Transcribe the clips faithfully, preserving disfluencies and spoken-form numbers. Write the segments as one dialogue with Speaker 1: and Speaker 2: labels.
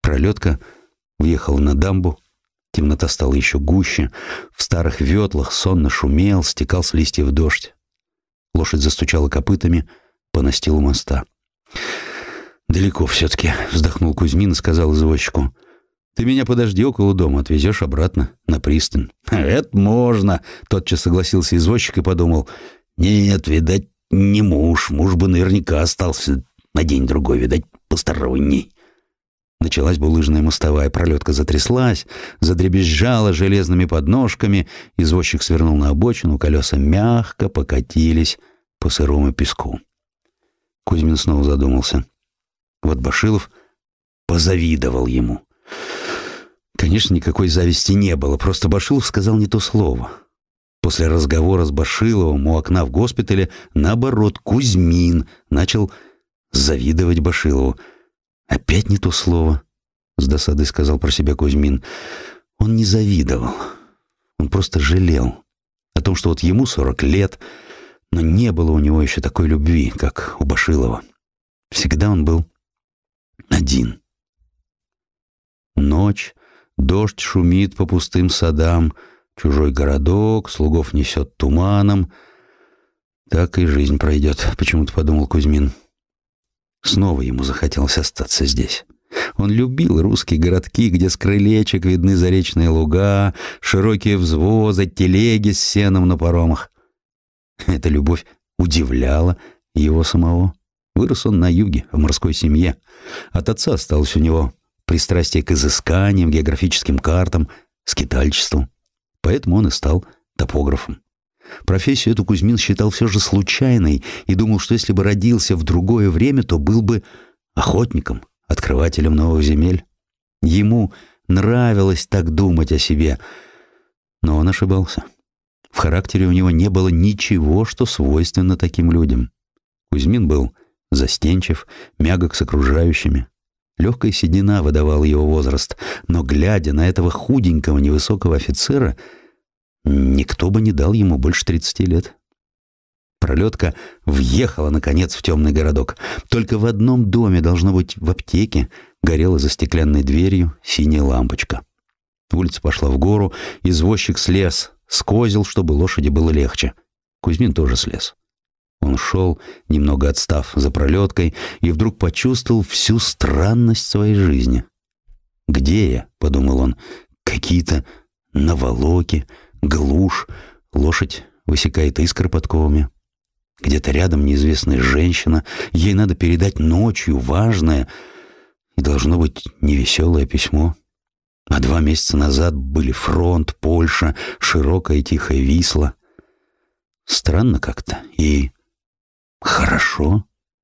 Speaker 1: Пролетка въехала на дамбу. Темнота стала еще гуще. В старых ветлах сонно шумел, стекал с листьев дождь. Лошадь застучала копытами по настилу моста. «Далеко все-таки», — вздохнул Кузьмин и сказал извозчику. «Ты меня подожди около дома, отвезешь обратно на пристань». «Это можно», — тотчас согласился извозчик и подумал. «Нет, видать, не муж. Муж бы наверняка остался на день-другой, видать, посторонний». Началась булыжная мостовая, пролетка затряслась, задребезжала железными подножками, извозчик свернул на обочину, колеса мягко покатились по сырому песку. Кузьмин снова задумался. Вот Башилов позавидовал ему. Конечно, никакой зависти не было, просто Башилов сказал не то слово. После разговора с Башиловым у окна в госпитале, наоборот, Кузьмин начал завидовать Башилову. «Опять не то слово», — с досадой сказал про себя Кузьмин. Он не завидовал, он просто жалел о том, что вот ему сорок лет, но не было у него еще такой любви, как у Башилова. Всегда он был один. Ночь, дождь шумит по пустым садам, чужой городок, слугов несет туманом. Так и жизнь пройдет, почему-то подумал Кузьмин. Снова ему захотелось остаться здесь. Он любил русские городки, где с крылечек видны заречные луга, широкие взвозы, телеги с сеном на паромах. Эта любовь удивляла его самого. Вырос он на юге, в морской семье. От отца осталось у него пристрастие к изысканиям, географическим картам, скитальчеству. Поэтому он и стал топографом. Профессию эту Кузьмин считал все же случайной и думал, что если бы родился в другое время, то был бы охотником, открывателем новых земель. Ему нравилось так думать о себе, но он ошибался. В характере у него не было ничего, что свойственно таким людям. Кузьмин был застенчив, мягок с окружающими. Легкая седина выдавала его возраст, но, глядя на этого худенького невысокого офицера, никто бы не дал ему больше тридцати лет. Пролетка въехала, наконец, в темный городок. Только в одном доме, должно быть, в аптеке, горела за стеклянной дверью синяя лампочка. Улица пошла в гору, извозчик слез с козел, чтобы лошади было легче. Кузьмин тоже слез. Он шел, немного отстав за пролеткой, и вдруг почувствовал всю странность своей жизни. «Где я?» — подумал он. «Какие-то наволоки, глушь, лошадь высекает искры подковами. Где-то рядом неизвестная женщина, ей надо передать ночью важное, и должно быть невеселое письмо. А два месяца назад были фронт, Польша, широкая и тихая Висла. Странно как-то и хорошо».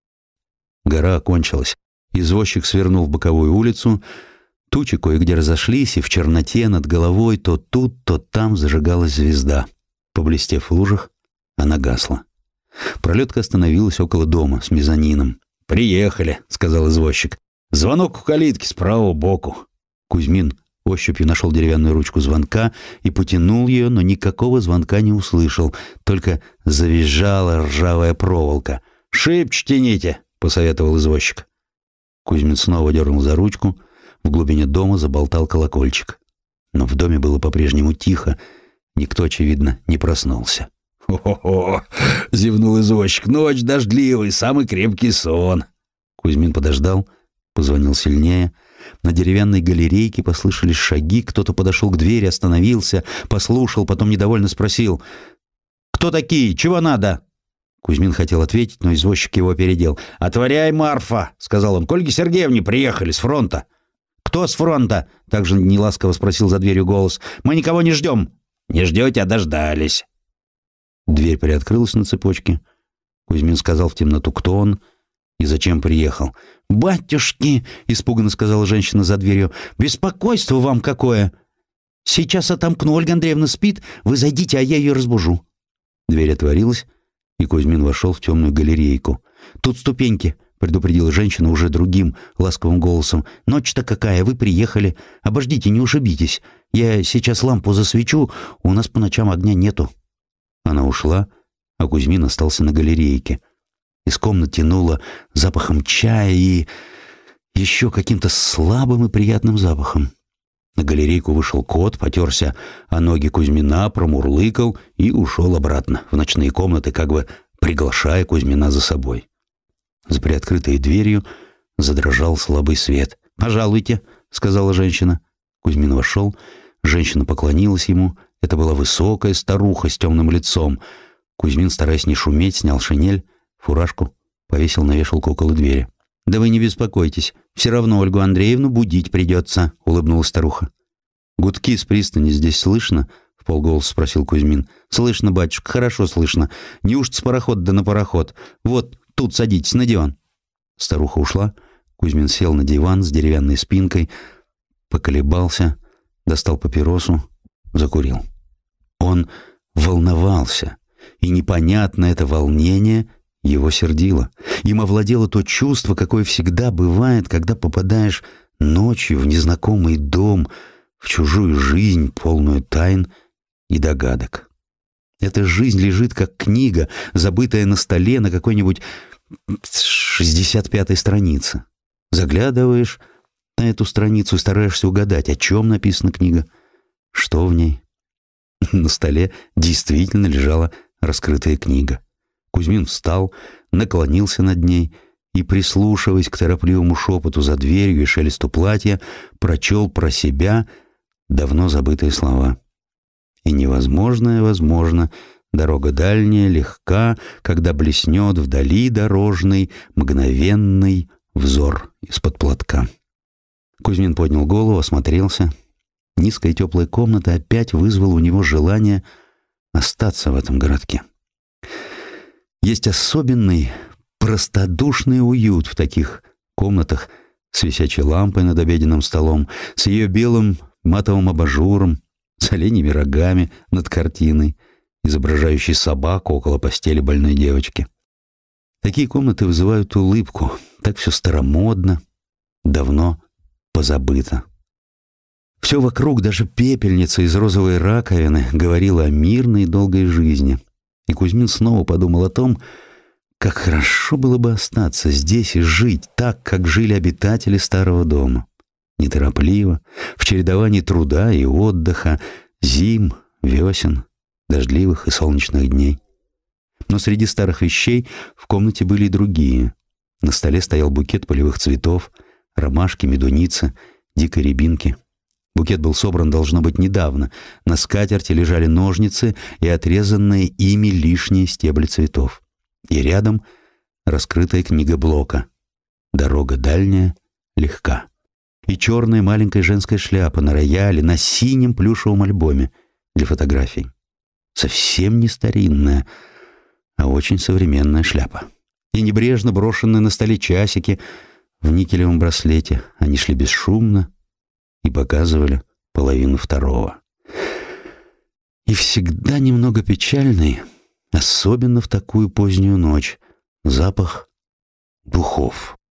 Speaker 1: Гора окончилась. Извозчик свернул в боковую улицу. Тучи кое-где разошлись, и в черноте над головой то тут, то там зажигалась звезда. Поблестев в лужах, она гасла. Пролетка остановилась около дома с мезонином. «Приехали», — сказал извозчик. «Звонок у калитки справа боку». Кузьмин ощупью нашел деревянную ручку звонка и потянул ее, но никакого звонка не услышал, только завизжала ржавая проволока. «Шибче тяните», — посоветовал извозчик. Кузьмин снова дернул за ручку. В глубине дома заболтал колокольчик. Но в доме было по-прежнему тихо. Никто, очевидно, не проснулся. «Хо-хо-хо!» — зевнул извозчик. «Ночь дождливый, самый крепкий сон». Кузьмин подождал, позвонил сильнее. На деревянной галерейке послышались шаги. Кто-то подошел к двери, остановился, послушал, потом недовольно спросил: «Кто такие? Чего надо?» Кузьмин хотел ответить, но извозчик его опередил. «Отворяй, Марфа!» — сказал он. «К Ольге Сергеевне приехали с фронта». «Кто с фронта?» — также неласково спросил за дверью голос. «Мы никого не ждем». «Не ждете, а дождались». Дверь приоткрылась на цепочке. Кузьмин сказал в темноту, кто он и зачем приехал. «Батюшки!» — испуганно сказала женщина за дверью. «Беспокойство вам какое!» «Сейчас отомкну. Ольга Андреевна спит. Вы зайдите, а я ее разбужу». Дверь отворилась, и Кузьмин вошел в темную галерейку. «Тут ступеньки», — предупредила женщина уже другим ласковым голосом. «Ночь-то какая, вы приехали. Обождите, не ушибитесь. Я сейчас лампу засвечу, у нас по ночам огня нету». Она ушла, а Кузьмин остался на галерейке. Из комнат тянуло запахом чая и... еще каким-то слабым и приятным запахом. На галерейку вышел кот, потерся о ноги Кузьмина, промурлыкал и ушел обратно в ночные комнаты, как бы приглашая Кузьмина за собой. За приоткрытой дверью задрожал слабый свет. «Пожалуйте», — сказала женщина. Кузьмин вошел. Женщина поклонилась ему. Это была высокая старуха с темным лицом. Кузьмин, стараясь не шуметь, снял шинель, фуражку, повесил на вешалку около двери. «Да вы не беспокойтесь, все равно Ольгу Андреевну будить придется», — улыбнулась старуха. «Гудки с пристани здесь слышно?» — вполголоса спросил Кузьмин. «Слышно, батюшка, хорошо слышно. Неужто с парохода да на пароход? Вот тут садитесь на диван». Старуха ушла. Кузьмин сел на диван с деревянной спинкой, поколебался, достал папиросу, закурил. Он волновался, и непонятно это волнение его сердило. Им овладело то чувство, какое всегда бывает, когда попадаешь ночью в незнакомый дом, в чужую жизнь, полную тайн и догадок. Эта жизнь лежит, как книга, забытая на столе на какой-нибудь шестьдесят пятой странице. Заглядываешь на эту страницу и стараешься угадать, о чем написана книга, что в ней. На столе действительно лежала раскрытая книга. Кузьмин встал, наклонился над ней и, прислушиваясь к торопливому шепоту за дверью и шелесту платья, прочел про себя давно забытые слова. «И невозможное возможно, дорога дальняя, легка, когда блеснет вдали дорожный, мгновенный взор из-под платка». Кузьмин поднял голову, осмотрелся. Низкая теплая комната опять вызвала у него желание остаться в этом городке. Есть особенный, простодушный уют в таких комнатах с висячей лампой над обеденным столом, с ее белым матовым абажуром, с оленьими рогами над картиной, изображающей собаку около постели больной девочки. Такие комнаты вызывают улыбку. Так все старомодно, давно позабыто. Все вокруг, даже пепельница из розовой раковины, говорила о мирной и долгой жизни. И Кузьмин снова подумал о том, как хорошо было бы остаться здесь и жить так, как жили обитатели старого дома. Неторопливо, в чередовании труда и отдыха, зим, весен, дождливых и солнечных дней. Но среди старых вещей в комнате были и другие. На столе стоял букет полевых цветов, ромашки, медуницы, дикой рябинки. Букет был собран, должно быть, недавно. На скатерти лежали ножницы и отрезанные ими лишние стебли цветов. И рядом раскрытая книга Блока «Дорога дальняя, легка». И черная маленькая женская шляпа на рояле, на синем плюшевом альбоме для фотографий. Совсем не старинная, а очень современная шляпа. И небрежно брошенные на столе часики в никелевом браслете. Они шли бесшумно и показывали половину второго. И всегда немного печальный, особенно в такую позднюю ночь, запах духов.